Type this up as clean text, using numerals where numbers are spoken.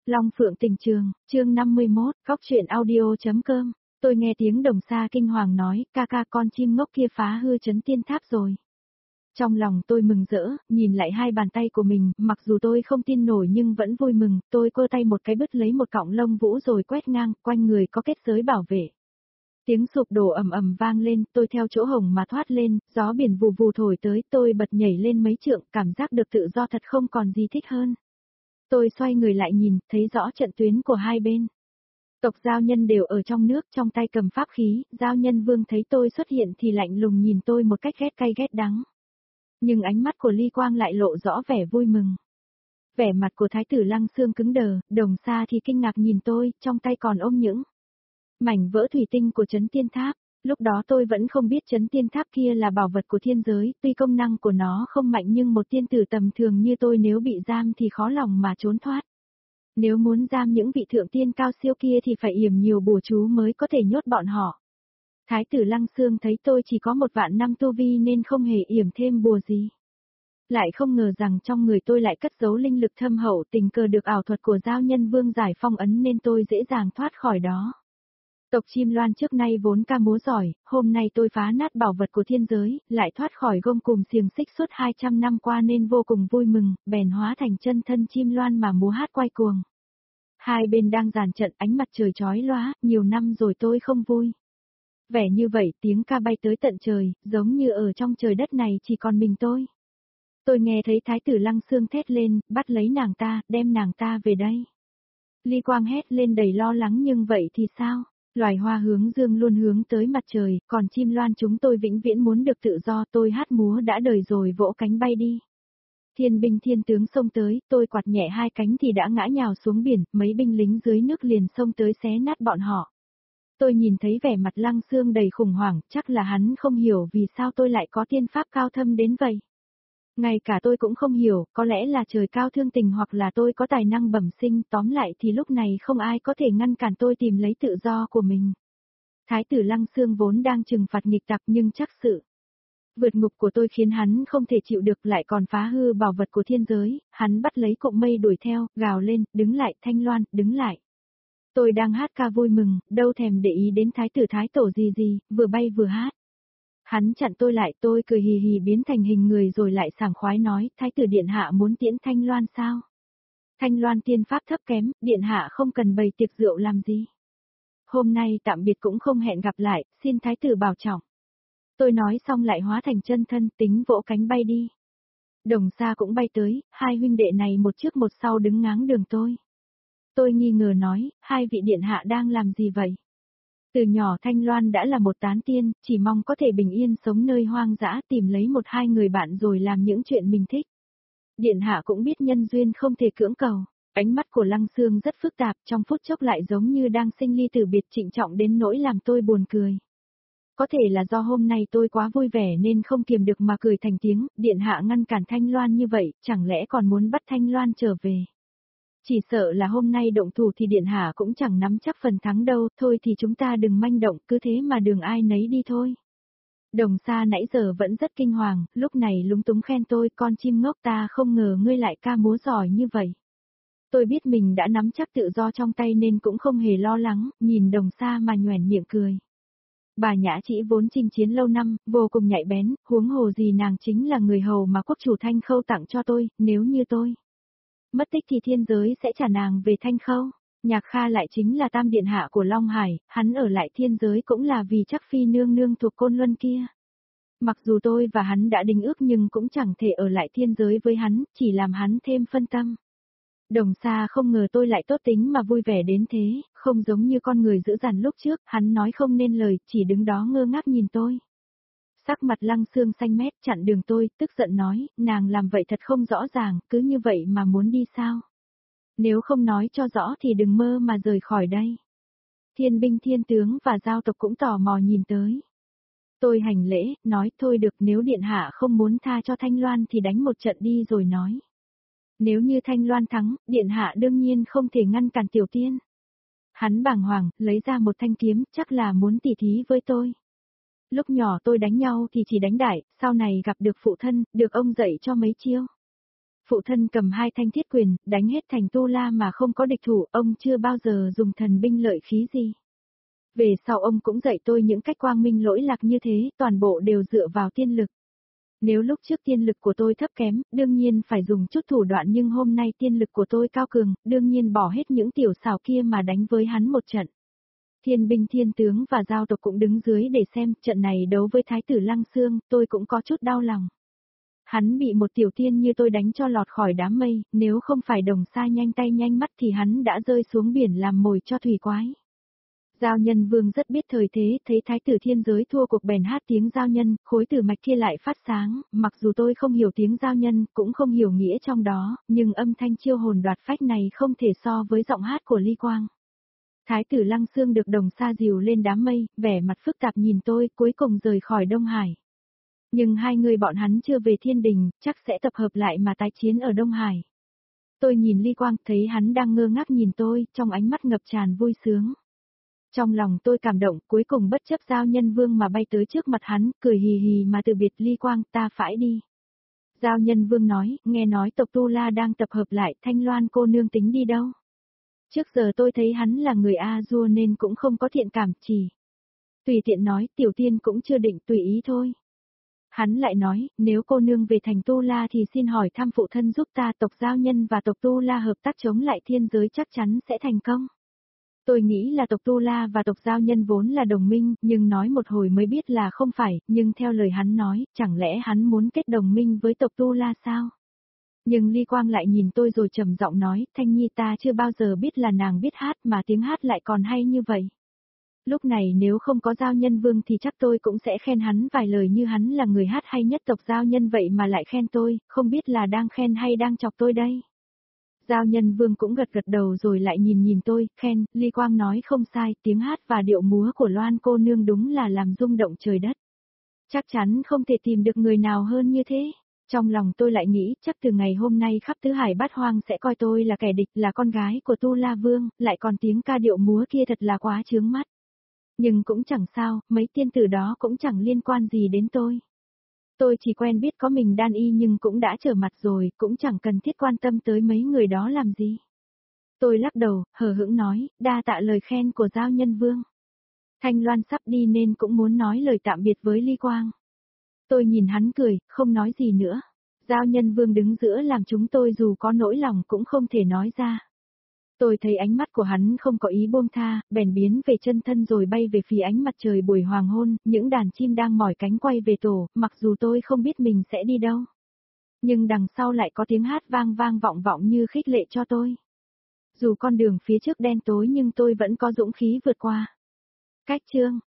Long Phượng Tình Trường, chương 51, Góc truyện audio.com. Tôi nghe tiếng Đồng Sa kinh hoàng nói, ca ca con chim ngốc kia phá hư trấn tiên tháp rồi. Trong lòng tôi mừng rỡ, nhìn lại hai bàn tay của mình, mặc dù tôi không tin nổi nhưng vẫn vui mừng, tôi cơ tay một cái bứt lấy một cọng lông vũ rồi quét ngang, quanh người có kết giới bảo vệ. Tiếng sụp đổ ầm ầm vang lên, tôi theo chỗ hổng mà thoát lên, gió biển vù vù thổi tới, tôi bật nhảy lên mấy trượng, cảm giác được tự do thật không còn gì thích hơn. Tôi xoay người lại nhìn, thấy rõ trận tuyến của hai bên. Tộc giao nhân đều ở trong nước, trong tay cầm pháp khí, giao nhân vương thấy tôi xuất hiện thì lạnh lùng nhìn tôi một cách ghét cay ghét đắng. Nhưng ánh mắt của Ly Quang lại lộ rõ vẻ vui mừng. Vẻ mặt của Thái tử Lăng Xương cứng đờ, Đồng Sa thì kinh ngạc nhìn tôi, trong tay còn ôm những mảnh vỡ thủy tinh của trấn tiên tháp. Lúc đó tôi vẫn không biết trấn tiên tháp kia là bảo vật của thiên giới, tuy công năng của nó không mạnh nhưng một tiên tử tầm thường như tôi nếu bị giam thì khó lòng mà trốn thoát. Nếu muốn giam những vị thượng tiên cao siêu kia thì phải yểm nhiều bùa chú mới có thể nhốt bọn họ. Thái tử Lăng Xương thấy tôi chỉ có 1.000 năm tu vi nên không hề yểm thêm bùa gì. Lại không ngờ rằng trong người tôi lại cất giấu linh lực thâm hậu, tình cờ được ảo thuật của giao nhân vương giải phong ấn nên tôi dễ dàng thoát khỏi đó. Tộc chim loan trước nay vốn ca múa giỏi, hôm nay tôi phá nát bảo vật của thiên giới, lại thoát khỏi gông cùm xiềng xích suốt 200 năm qua nên vô cùng vui mừng, bèn hóa thành chân thân chim loan mà múa hát quay cuồng. Hai bên đang dàn trận, ánh mặt trời chói lóa, nhiều năm rồi tôi không vui. Vẻ như vậy tiếng ca bay tới tận trời, giống như ở trong trời đất này chỉ còn mình tôi. Tôi nghe thấy Thái tử Lăng Xương thét lên, bắt lấy nàng ta, đem nàng ta về đây. Ly Quang hét lên đầy lo lắng, nhưng vậy thì sao? Loài hoa hướng dương luôn hướng tới mặt trời, còn chim loan chúng tôi vĩnh viễn muốn được tự do, tôi hát múa đã đời rồi vỗ cánh bay đi. Thiên binh thiên tướng xông tới, tôi quạt nhẹ hai cánh thì đã ngã nhào xuống biển, mấy binh lính dưới nước liền xông tới xé nát bọn họ. Tôi nhìn thấy vẻ mặt Lăng Xương đầy khủng hoảng, chắc là hắn không hiểu vì sao tôi lại có tiên pháp cao thâm đến vậy. Ngay cả tôi cũng không hiểu, có lẽ là trời cao thương tình hoặc là tôi có tài năng bẩm sinh, tóm lại thì lúc này không ai có thể ngăn cản tôi tìm lấy tự do của mình. Thái tử Lăng Xương vốn đang trừng phạt nghịch tặc nhưng chắc sự vượt ngục của tôi khiến hắn không thể chịu được, lại còn phá hư bảo vật của thiên giới, hắn bắt lấy cụm mây đuổi theo, gào lên, đứng lại Thanh Loan, đứng lại. Tôi đang hát ca vui mừng, đâu thèm để ý đến thái tử thái tổ gì, vừa bay vừa hát. Hắn chặn tôi lại, tôi cười hì hì biến thành hình người rồi lại sảng khoái nói, Thái tử điện hạ muốn tiễn Thanh Loan sao? Thanh Loan tiên pháp thấp kém, điện hạ không cần bày tiệc rượu làm gì. Hôm nay tạm biệt cũng không hẹn gặp lại, xin thái tử bảo trọng. Tôi nói xong lại hóa thành chân thân, tính vỗ cánh bay đi. Đồng Sa cũng bay tới, hai huynh đệ này một trước một sau đứng ngáng đường tôi. Tôi nghi ngờ nói, hai vị điện hạ đang làm gì vậy? Từ nhỏ Thanh Loan đã là một tán tiên, chỉ mong có thể bình yên sống nơi hoang dã, tìm lấy một hai người bạn rồi làm những chuyện mình thích. Điện hạ cũng biết nhân duyên không thể cưỡng cầu. Ánh mắt của Lăng Xương rất phức tạp, trong phút chốc lại giống như đang sinh ly tử biệt, trịnh trọng đến nỗi làm tôi buồn cười. Có thể là do hôm nay tôi quá vui vẻ nên không kiềm được mà cười thành tiếng, điện hạ ngăn cản Thanh Loan như vậy, chẳng lẽ còn muốn bắt Thanh Loan trở về. Chỉ sợ là hôm nay động thủ thì điện hạ cũng chẳng nắm chắc phần thắng đâu, thôi thì chúng ta đừng manh động, cứ thế mà đường ai nấy đi thôi. Đồng Sa nãy giờ vẫn rất kinh hoàng, lúc này lúng túng khen tôi, con chim ngốc, ta không ngờ ngươi lại ca múa giỏi như vậy. Tôi biết mình đã nắm chắc tự do trong tay nên cũng không hề lo lắng, nhìn Đồng Sa mà nhoẻn miệng cười. Bà Nhã Chỉ vốn chinh chiến lâu năm, vô cùng nhạy bén, huống hồ gì nàng chính là người hầu mà quốc chủ Thanh Khâu tặng cho tôi, nếu như tôi mất tích thì thiên giới sẽ trả nàng về Thanh Khâu. Nhạc Kha lại chính là tam điện hạ của Long Hải, hắn ở lại thiên giới cũng là vì chắc phi nương nương thuộc Côn Luân kia. Mặc dù tôi và hắn đã đính ước nhưng cũng chẳng thể ở lại thiên giới với hắn, chỉ làm hắn thêm phân tâm. Đồng Sa không ngờ tôi lại tốt tính mà vui vẻ đến thế, không giống như con người dữ dằn lúc trước, hắn nói không nên lời, chỉ đứng đó ngơ ngác nhìn tôi. Sắc mặt Lăng Xương xanh mét chặn đường tôi, tức giận nói, nàng làm vậy thật không rõ ràng, cứ như vậy mà muốn đi sao? Nếu không nói cho rõ thì đừng mơ mà rời khỏi đây. Thiên binh thiên tướng và giao tộc cũng tò mò nhìn tới. Tôi hành lễ, nói thôi được, nếu điện hạ không muốn tha cho Thanh Loan thì đánh một trận đi rồi nói. Nếu như Thanh Loan thắng, điện hạ đương nhiên không thể ngăn cản tiểu tiên. Hắn bàng hoàng, lấy ra một thanh kiếm, chắc là muốn tỉ thí với tôi. Lúc nhỏ tôi đánh nhau thì chỉ đánh đại, sau này gặp được phụ thân, được ông dạy cho mấy chiêu. Phụ thân cầm 2 thanh thiết quyền, đánh hết thành Tu La mà không có địch thủ, ông chưa bao giờ dùng thần binh lợi khí gì. Về sau ông cũng dạy tôi những cách quang minh lỗi lạc như thế, toàn bộ đều dựa vào tiên lực. Nếu lúc trước tiên lực của tôi thấp kém, đương nhiên phải dùng chút thủ đoạn, nhưng hôm nay tiên lực của tôi cao cường, đương nhiên bỏ hết những tiểu xảo kia mà đánh với hắn một trận. Thiên binh thiên tướng và giao tộc cũng đứng dưới để xem, trận này đấu với Thái tử Lăng Xương, tôi cũng có chút đau lòng. Hắn bị một tiểu tiên như tôi đánh cho lọt khỏi đám mây, nếu không phải Đồng Sa nhanh tay nhanh mắt thì hắn đã rơi xuống biển làm mồi cho thủy quái. Giao Nhân Vương rất biết thời thế, thấy Thái tử thiên giới thua cuộc bèn hát tiếng giao nhân, khối tử mạch kia lại phát sáng, mặc dù tôi không hiểu tiếng giao nhân, cũng không hiểu nghĩa trong đó, nhưng âm thanh chiêu hồn đoạt phách này không thể so với giọng hát của Ly Quang. Thái tử Lăng Xương được Đồng Sa dìu lên đám mây, vẻ mặt phức tạp nhìn tôi, cuối cùng rời khỏi Đông Hải. Nhưng hai người bọn hắn chưa về thiên đình, chắc sẽ tập hợp lại mà tái chiến ở Đông Hải. Tôi nhìn Ly Quang, thấy hắn đang ngơ ngác nhìn tôi, trong ánh mắt ngập tràn vui sướng. Trong lòng tôi cảm động, cuối cùng bất chấp Giao Nhân Vương mà bay tới trước mặt hắn, cười hì hì mà từ biệt Ly Quang, ta phải đi. Giao Nhân Vương nói, nghe nói tộc Tu La đang tập hợp lại, Thanh Loan cô nương tính đi đâu? Trước giờ tôi thấy hắn là người A-dua nên cũng không có thiện cảm, chỉ tùy tiện nói, tiểu tiên cũng chưa định, tùy ý thôi. Hắn lại nói, nếu cô nương về thành Tu La thì xin hỏi thăm phụ thân giúp ta, tộc Giao Nhân và tộc Tu La hợp tác chống lại thiên giới chắc chắn sẽ thành công. Tôi nghĩ là tộc Tu La và tộc Giao Nhân vốn là đồng minh, nhưng nói một hồi mới biết là không phải, nhưng theo lời hắn nói, chẳng lẽ hắn muốn kết đồng minh với tộc Tu La sao? Nhưng Ly Quang lại nhìn tôi rồi trầm giọng nói, Thanh Nhi ta chưa bao giờ biết là nàng biết hát mà tiếng hát lại còn hay như vậy. Lúc này nếu không có Giao Nhân Vương thì chắc tôi cũng sẽ khen hắn vài lời như hắn là người hát hay nhất tộc Giao Nhân vậy mà lại khen tôi, không biết là đang khen hay đang chọc tôi đây. Giao Nhân Vương cũng gật gật đầu rồi lại nhìn tôi, khen, Ly Quang nói không sai, tiếng hát và điệu múa của Loan cô nương đúng là làm rung động trời đất. Chắc chắn không thể tìm được người nào hơn như thế. Trong lòng tôi lại nghĩ, chắc từ ngày hôm nay khắp tứ hải bát hoang sẽ coi tôi là kẻ địch, là con gái của Tu La Vương, lại còn tiếng ca điệu múa kia thật là quá chướng mắt. Nhưng cũng chẳng sao, mấy tiên tử đó cũng chẳng liên quan gì đến tôi. Tôi chỉ quen biết có mình Đan Y nhưng cũng đã trở mặt rồi, cũng chẳng cần thiết quan tâm tới mấy người đó làm gì. Tôi lắc đầu, hờ hững nói, đa tạ lời khen của Giao Nhân Vương. Thanh Loan sắp đi nên cũng muốn nói lời tạm biệt với Ly Quang. Tôi nhìn hắn cười, không nói gì nữa. Giao Nhân Vương đứng giữa làm chúng tôi dù có nỗi lòng cũng không thể nói ra. Tôi thấy ánh mắt của hắn không có ý buông tha, bèn biến về chân thân rồi bay về phía ánh mặt trời buổi hoàng hôn, những đàn chim đang mỏi cánh quay về tổ, mặc dù tôi không biết mình sẽ đi đâu. Nhưng đằng sau lại có tiếng hát vang vang vọng vọng như khích lệ cho tôi. Dù con đường phía trước đen tối nhưng tôi vẫn có dũng khí vượt qua. Cách chương